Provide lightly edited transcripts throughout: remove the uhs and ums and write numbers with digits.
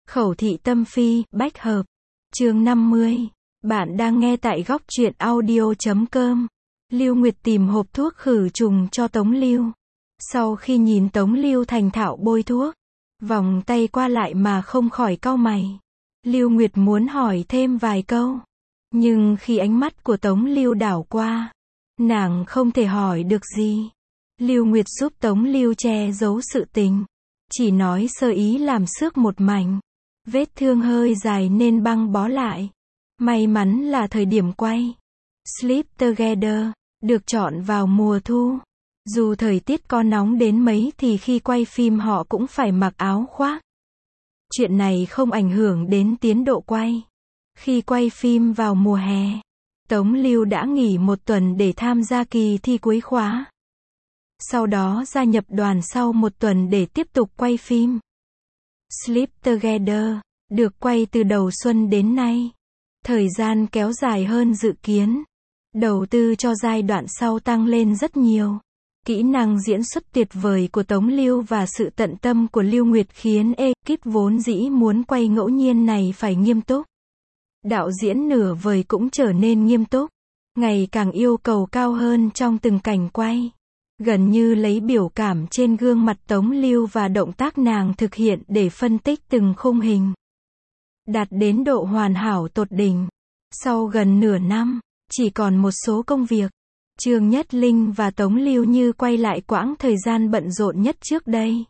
Khẩu thị tâm phi, bách hợp. Chương 50. Bạn đang nghe tại góc truyện audio.com. Lưu Nguyệt tìm hộp thuốc khử trùng cho Tống Lưu. Sau khi nhìn Tống Lưu thành thạo bôi thuốc, vòng tay qua lại mà không khỏi cau mày. Lưu Nguyệt muốn hỏi thêm vài câu, nhưng khi ánh mắt của Tống Lưu đảo qua, nàng không thể hỏi được gì. Lưu Nguyệt giúp Tống Lưu che giấu sự tình, chỉ nói sơ ý làm xước một mảnh. Vết thương hơi dài nên băng bó lại. May mắn là thời điểm quay Sleep Together được chọn vào mùa thu. Dù thời tiết có nóng đến mấy thì khi quay phim họ cũng phải mặc áo khoác. Chuyện này không ảnh hưởng đến tiến độ quay. Khi quay phim vào mùa hè, Tống Lưu đã nghỉ một tuần để tham gia kỳ thi cuối khóa. Sau đó gia nhập đoàn sau một tuần để tiếp tục quay phim. Sleep Together được quay từ đầu xuân đến nay. Thời gian kéo dài hơn dự kiến. Đầu tư cho giai đoạn sau tăng lên rất nhiều. Kỹ năng diễn xuất tuyệt vời của Tống Lưu và sự tận tâm của Lưu Nguyệt khiến ekip vốn dĩ muốn quay ngẫu nhiên này phải nghiêm túc. Đạo diễn nửa vời cũng trở nên nghiêm túc, ngày càng yêu cầu cao hơn trong từng cảnh quay. Gần như lấy biểu cảm trên gương mặt Tống Lưu và động tác nàng thực hiện để phân tích từng khung hình, đạt đến độ hoàn hảo tột đỉnh. Sau gần nửa năm, chỉ còn một số công việc, Trương Nhất Linh và Tống Lưu như quay lại quãng thời gian bận rộn nhất trước đây.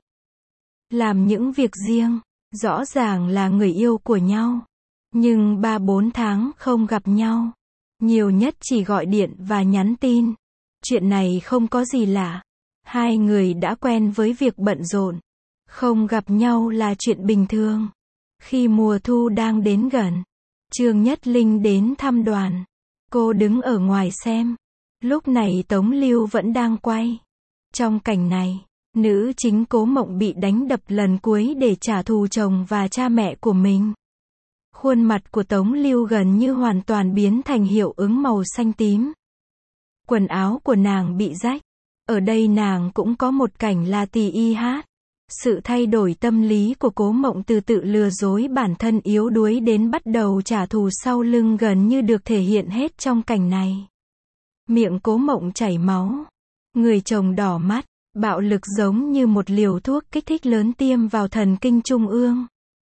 Làm những việc riêng, rõ ràng là người yêu của nhau, nhưng 3-4 tháng không gặp nhau. Nhiều nhất chỉ gọi điện và nhắn tin. Chuyện này không có gì lạ. Hai người đã quen với việc bận rộn. Không gặp nhau là chuyện bình thường. Khi mùa thu đang đến gần, Trương Nhất Linh đến thăm đoàn. Cô đứng ở ngoài xem. Lúc này Tống Lưu vẫn đang quay. Trong cảnh này, nữ chính Cố Mộng bị đánh đập lần cuối để trả thù chồng và cha mẹ của mình. Khuôn mặt của Tống Lưu gần như hoàn toàn biến thành hiệu ứng màu xanh tím. Quần áo của nàng bị rách. Ở đây nàng cũng có một cảnh là tì y hát. Sự thay đổi tâm lý của Cố Mộng từ tự lừa dối bản thân yếu đuối đến bắt đầu trả thù sau lưng gần như được thể hiện hết trong cảnh này. Miệng Cố Mộng chảy máu. Người chồng đỏ mắt. Bạo lực giống như một liều thuốc kích thích lớn tiêm vào thần kinh trung ương.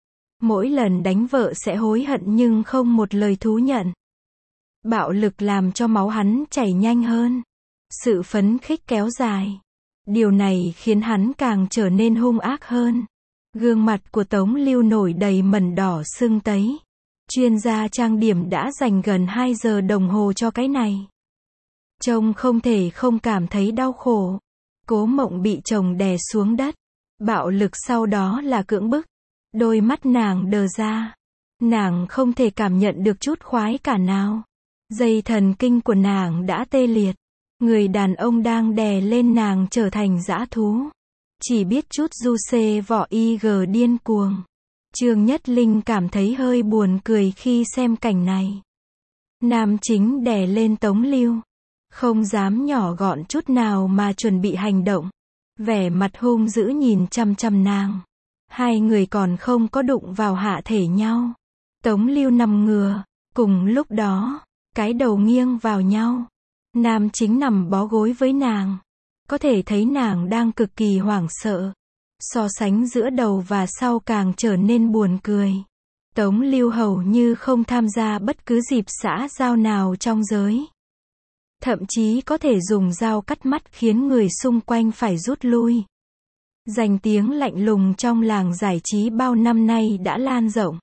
Mỗi lần đánh vợ sẽ hối hận nhưng không một lời thú nhận. Bạo lực làm cho máu hắn chảy nhanh hơn. Sự phấn khích kéo dài. Điều này khiến hắn càng trở nên hung ác hơn. Gương mặt của Tống Lưu nổi đầy mẩn đỏ sưng tấy. Chuyên gia trang điểm đã dành gần 2 giờ đồng hồ cho cái này. Trông không thể không cảm thấy đau khổ. Cố Mộng bị chồng đè xuống đất. Bạo lực sau đó là cưỡng bức. Đôi mắt nàng đờ ra. Nàng không thể cảm nhận được chút khoái cả nào. Dây thần kinh của nàng đã tê liệt. Người đàn ông đang đè lên nàng trở thành dã thú. Chỉ biết chút du xê vỏ IG điên cuồng. Trương Nhất Linh cảm thấy hơi buồn cười khi xem cảnh này. Nam chính đè lên Tống Lưu. Không dám nhỏ gọn chút nào mà chuẩn bị hành động. Vẻ mặt hung dữ nhìn chăm chăm nàng. Hai người còn không có đụng vào hạ thể nhau. Tống Lưu nằm ngửa. Cùng lúc đó, cái đầu nghiêng vào nhau. Nam chính nằm bó gối với nàng. Có thể thấy nàng đang cực kỳ hoảng sợ. So sánh giữa đầu và sau càng trở nên buồn cười. Tống Lưu hầu như không tham gia bất cứ dịp xã giao nào trong giới. Thậm chí có thể dùng dao cắt mắt khiến người xung quanh phải rút lui. Danh tiếng lạnh lùng trong làng giải trí bao năm nay đã lan rộng.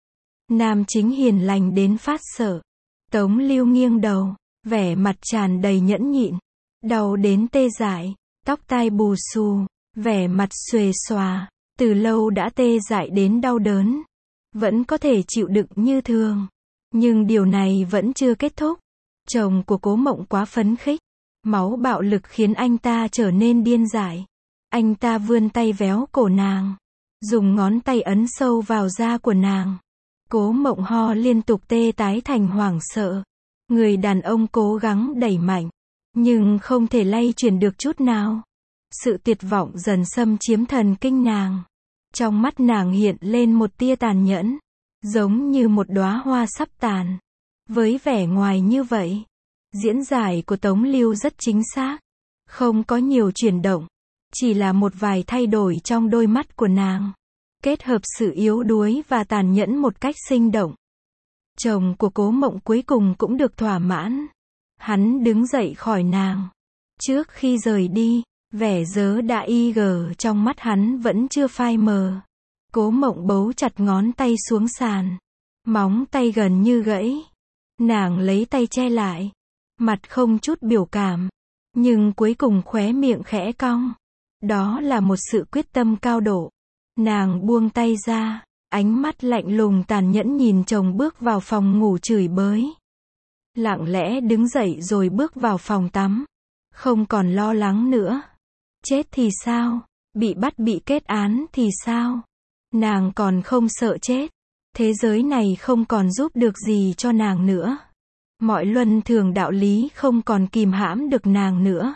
Nam chính hiền lành đến phát sợ. Tống Lưu nghiêng đầu, vẻ mặt tràn đầy nhẫn nhịn. Đau đến tê dại, tóc tai bù xù, vẻ mặt xuề xòa, từ lâu đã tê dại đến đau đớn. Vẫn có thể chịu đựng như thường. Nhưng điều này vẫn chưa kết thúc. Chồng của Cố Mộng quá phấn khích. Máu bạo lực khiến anh ta trở nên điên dại. Anh ta vươn tay véo cổ nàng. Dùng ngón tay ấn sâu vào da của nàng. Cố Mộng ho liên tục tê tái thành hoảng sợ. Người đàn ông cố gắng đẩy mạnh. Nhưng không thể lay chuyển được chút nào. Sự tuyệt vọng dần xâm chiếm thần kinh nàng. Trong mắt nàng hiện lên một tia tàn nhẫn, giống như một đóa hoa sắp tàn. Với vẻ ngoài như vậy, diễn giải của Tống Lưu rất chính xác. Không có nhiều chuyển động, chỉ là một vài thay đổi trong đôi mắt của nàng, kết hợp sự yếu đuối và tàn nhẫn một cách sinh động. Chồng của Cố Mộng cuối cùng cũng được thỏa mãn. Hắn đứng dậy khỏi nàng. Trước khi rời đi, vẻ dớ đã y gờ trong mắt hắn vẫn chưa phai mờ. Cố Mộng bấu chặt ngón tay xuống sàn. Móng tay gần như gãy. Nàng lấy tay che lại. Mặt không chút biểu cảm. Nhưng cuối cùng khóe miệng khẽ cong. Đó là một sự quyết tâm cao độ. Nàng buông tay ra. Ánh mắt lạnh lùng tàn nhẫn nhìn chồng bước vào phòng ngủ chửi bới. Lặng lẽ đứng dậy rồi bước vào phòng tắm. Không còn lo lắng nữa. Chết thì sao? Bị bắt bị kết án thì sao? Nàng còn không sợ chết. Thế giới này không còn giúp được gì cho nàng nữa. Mọi luân thường đạo lý không còn kìm hãm được nàng nữa.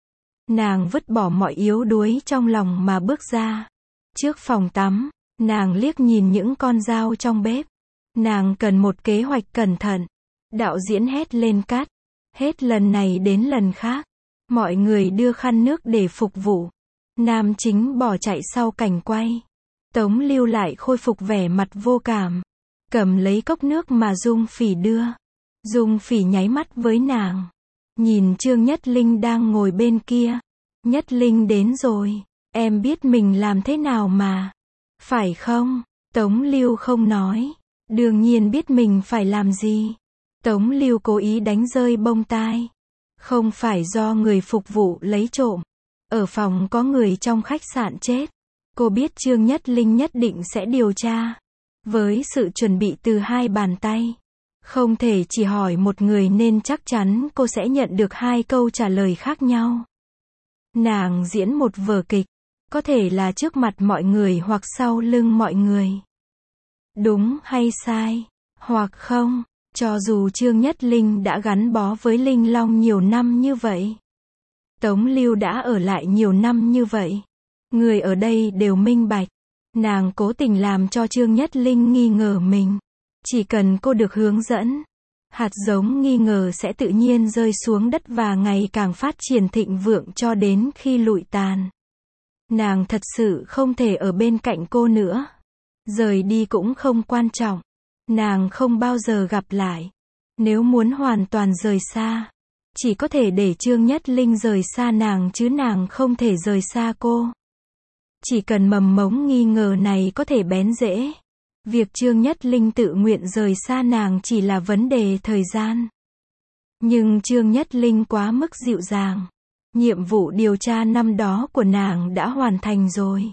Nàng vứt bỏ mọi yếu đuối trong lòng mà bước ra. Trước phòng tắm, nàng liếc nhìn những con dao trong bếp. Nàng cần một kế hoạch cẩn thận. Đạo diễn hét lên cắt. Hết lần này đến lần khác. Mọi người đưa khăn nước để phục vụ. Nam chính bỏ chạy sau cảnh quay. Tống Lưu lại khôi phục vẻ mặt vô cảm. Cầm lấy cốc nước mà Dung Phỉ đưa. Dung Phỉ nháy mắt với nàng. Nhìn Trương Nhất Linh đang ngồi bên kia. Nhất Linh đến rồi. Em biết mình làm thế nào mà. Phải không? Tống Lưu không nói. Đương nhiên biết mình phải làm gì. Tống Lưu cố ý đánh rơi bông tai. Không phải do người phục vụ lấy trộm. Ở phòng có người trong khách sạn chết. Cô biết Trương Nhất Linh nhất định sẽ điều tra. Với sự chuẩn bị từ hai bàn tay. Không thể chỉ hỏi một người nên chắc chắn cô sẽ nhận được hai câu trả lời khác nhau. Nàng diễn một vở kịch. Có thể là trước mặt mọi người hoặc sau lưng mọi người. Đúng hay sai? Hoặc không? Cho dù Trương Nhất Linh đã gắn bó với Linh Long nhiều năm như vậy. Tống Lưu đã ở lại nhiều năm như vậy. Người ở đây đều minh bạch. Nàng cố tình làm cho Trương Nhất Linh nghi ngờ mình. Chỉ cần cô được hướng dẫn, hạt giống nghi ngờ sẽ tự nhiên rơi xuống đất và ngày càng phát triển thịnh vượng cho đến khi lụi tàn. Nàng thật sự không thể ở bên cạnh cô nữa. Rời đi cũng không quan trọng. Nàng không bao giờ gặp lại. Nếu muốn hoàn toàn rời xa, chỉ có thể để Trương Nhất Linh rời xa nàng chứ nàng không thể rời xa cô. Chỉ cần mầm mống nghi ngờ này có thể bén rễ. Việc Trương Nhất Linh tự nguyện rời xa nàng chỉ là vấn đề thời gian. Nhưng Trương Nhất Linh quá mức dịu dàng. Nhiệm vụ điều tra năm đó của nàng đã hoàn thành rồi.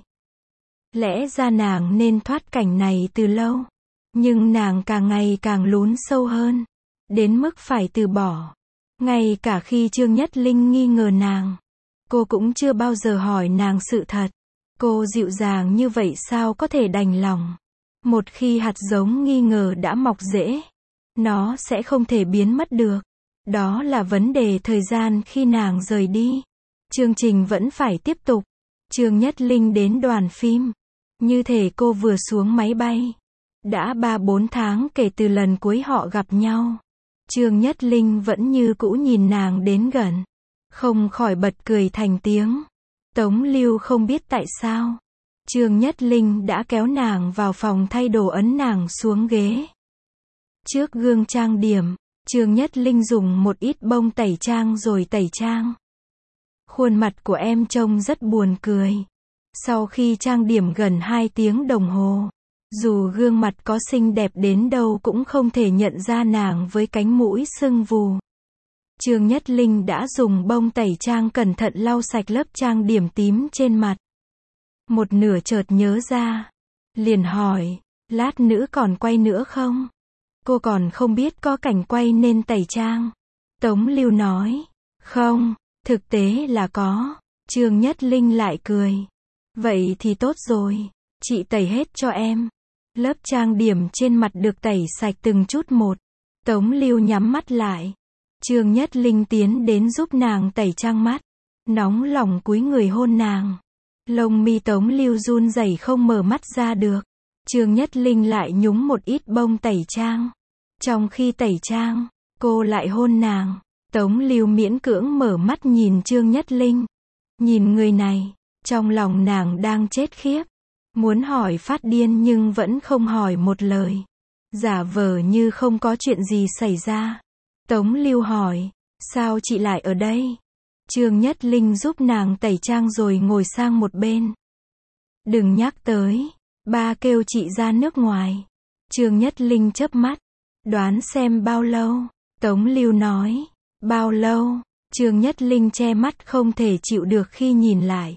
Lẽ ra nàng nên thoát cảnh này từ lâu. Nhưng nàng càng ngày càng lún sâu hơn. Đến mức phải từ bỏ. Ngay cả khi Trương Nhất Linh nghi ngờ nàng, cô cũng chưa bao giờ hỏi nàng sự thật. Cô dịu dàng như vậy sao có thể đành lòng. Một khi hạt giống nghi ngờ đã mọc rễ, nó sẽ không thể biến mất được. Đó là vấn đề thời gian khi nàng rời đi. Chương trình vẫn phải tiếp tục. Trương Nhất Linh đến đoàn phim. Như thể cô vừa xuống máy bay. Đã 3-4 tháng kể từ lần cuối họ gặp nhau. Trương Nhất Linh vẫn như cũ nhìn nàng đến gần. Không khỏi bật cười thành tiếng. Tống Lưu không biết tại sao. Trương Nhất Linh đã kéo nàng vào phòng thay đồ ấn nàng xuống ghế. Trước gương trang điểm, Trương Nhất Linh dùng một ít bông tẩy trang rồi tẩy trang. Khuôn mặt của em trông rất buồn cười. Sau khi trang điểm gần 2 tiếng đồng hồ, dù gương mặt có xinh đẹp đến đâu cũng không thể nhận ra nàng với cánh mũi sưng vù. Trương Nhất Linh đã dùng bông tẩy trang cẩn thận lau sạch lớp trang điểm tím trên mặt. Một nửa chợt nhớ ra, liền hỏi, lát nữa còn quay nữa không? Cô còn không biết có cảnh quay nên tẩy trang. Tống Lưu nói, không, thực tế là có. Trương Nhất Linh lại cười. Vậy thì tốt rồi, chị tẩy hết cho em. Lớp trang điểm trên mặt được tẩy sạch từng chút một. Tống Lưu nhắm mắt lại. Trương Nhất Linh tiến đến giúp nàng tẩy trang mắt. Nóng lòng cúi người hôn nàng. Lông mi Tống Lưu run rẩy không mở mắt ra được. Trương Nhất Linh lại nhúng một ít bông tẩy trang. Trong khi tẩy trang, cô lại hôn nàng. Tống Lưu miễn cưỡng mở mắt nhìn Trương Nhất Linh. Nhìn người này, trong lòng nàng đang chết khiếp. Muốn hỏi phát điên nhưng vẫn không hỏi một lời. Giả vờ như không có chuyện gì xảy ra. Tống Lưu hỏi, sao chị lại ở đây? Trương Nhất Linh giúp nàng tẩy trang rồi ngồi sang một bên. Đừng nhắc tới, ba kêu chị ra nước ngoài. Trương Nhất Linh chớp mắt, đoán xem bao lâu? Tống Lưu nói, bao lâu? Trương Nhất Linh che mắt không thể chịu được khi nhìn lại.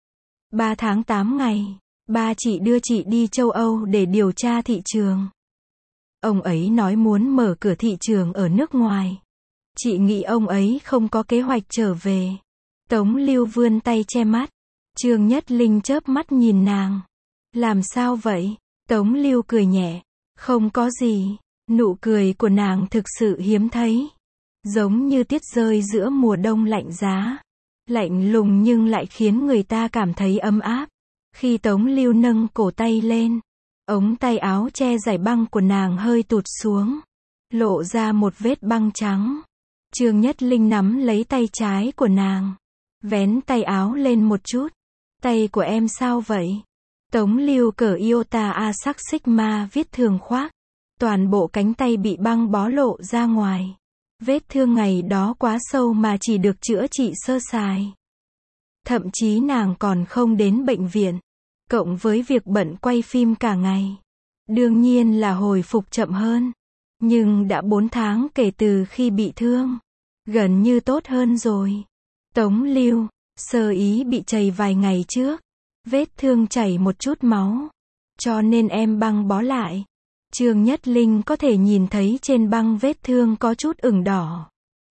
3 tháng 8 ngày, ba chị đưa chị đi châu Âu để điều tra thị trường. Ông ấy nói muốn mở cửa thị trường ở nước ngoài. Chị nghĩ ông ấy không có kế hoạch trở về. Tống Lưu vươn tay che mắt. Trương Nhất Linh chớp mắt nhìn nàng. Làm sao vậy? Tống Lưu cười nhẹ. Không có gì. Nụ cười của nàng thực sự hiếm thấy. Giống như tuyết rơi giữa mùa đông lạnh giá. Lạnh lùng nhưng lại khiến người ta cảm thấy ấm áp. Khi Tống Lưu nâng cổ tay lên, ống tay áo che giải băng của nàng hơi tụt xuống, lộ ra một vết băng trắng. Trương Nhất Linh nắm lấy tay trái của nàng, vén tay áo lên một chút. Tay của em sao vậy? Tống Lưu cởi Iota A sắc Sigma viết thường khoác. Toàn bộ cánh tay bị băng bó lộ ra ngoài. Vết thương ngày đó quá sâu mà chỉ được chữa trị sơ sài. Thậm chí nàng còn không đến bệnh viện. Cộng với việc bận quay phim cả ngày. Đương nhiên là hồi phục chậm hơn. Nhưng đã 4 tháng kể từ khi bị thương. Gần như tốt hơn rồi. Tống Lưu, sơ ý bị trầy vài ngày trước. Vết thương chảy một chút máu. Cho nên em băng bó lại. Trương Nhất Linh có thể nhìn thấy trên băng vết thương có chút ửng đỏ.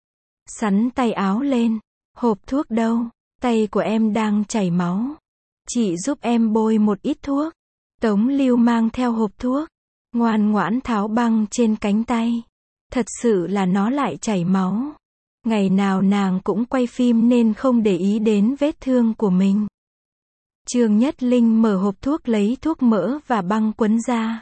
Sắn tay áo lên. Hộp thuốc đâu? Tay của em đang chảy máu. Chị giúp em bôi một ít thuốc. Tống Lưu mang theo hộp thuốc. Ngoan ngoãn tháo băng trên cánh tay. Thật sự là nó lại chảy máu. Ngày nào nàng cũng quay phim nên không để ý đến vết thương của mình. Trương Nhất Linh mở hộp thuốc lấy thuốc mỡ và băng quấn ra.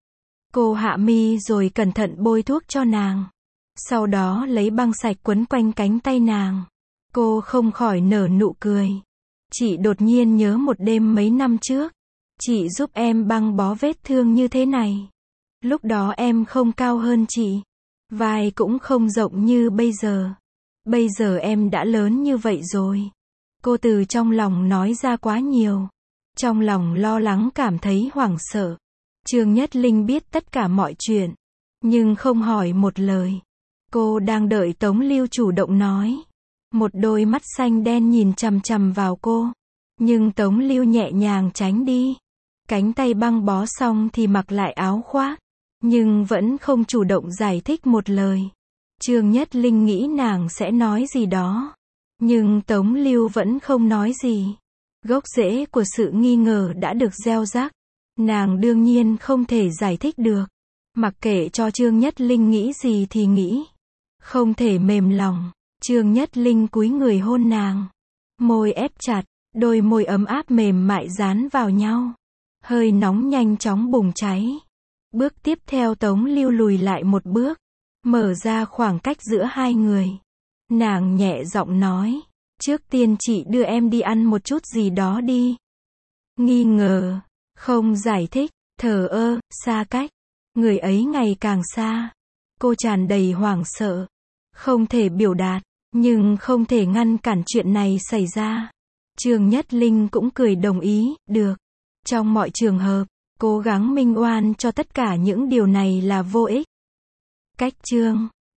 Cô hạ mi rồi cẩn thận bôi thuốc cho nàng. Sau đó lấy băng sạch quấn quanh cánh tay nàng. Cô không khỏi nở nụ cười. Chị đột nhiên nhớ một đêm mấy năm trước. Chị giúp em băng bó vết thương như thế này. Lúc đó em không cao hơn chị. Vai cũng không rộng như bây giờ. Bây giờ em đã lớn như vậy rồi. Cô từ trong lòng nói ra quá nhiều. Trong lòng lo lắng cảm thấy hoảng sợ. Trương Nhất Linh biết tất cả mọi chuyện. Nhưng không hỏi một lời. Cô đang đợi Tống Lưu chủ động nói. Một đôi mắt xanh đen nhìn chằm chằm vào cô. Nhưng Tống Lưu nhẹ nhàng tránh đi. Cánh tay băng bó xong thì mặc lại áo khoác. Nhưng vẫn không chủ động giải thích một lời. Trương Nhất Linh nghĩ nàng sẽ nói gì đó. Nhưng Tống Lưu vẫn không nói gì. Gốc rễ của sự nghi ngờ đã được gieo rắc. Nàng đương nhiên không thể giải thích được. Mặc kệ cho Trương Nhất Linh nghĩ gì thì nghĩ. Không thể mềm lòng. Trương Nhất Linh cúi người hôn nàng. Môi ép chặt, đôi môi ấm áp mềm mại dán vào nhau. Hơi nóng nhanh chóng bùng cháy. Bước tiếp theo Tống Lưu lùi lại một bước. Mở ra khoảng cách giữa hai người. Nàng nhẹ giọng nói. Trước tiên chị đưa em đi ăn một chút gì đó đi. Nghi ngờ. Không giải thích. Thờ ơ, xa cách. Người ấy ngày càng xa. Cô tràn đầy hoảng sợ. Không thể biểu đạt. Nhưng không thể ngăn cản chuyện này xảy ra. Trương Nhất Linh cũng cười đồng ý. Được. Trong mọi trường hợp, cố gắng minh oan cho tất cả những điều này là vô ích. Cách chương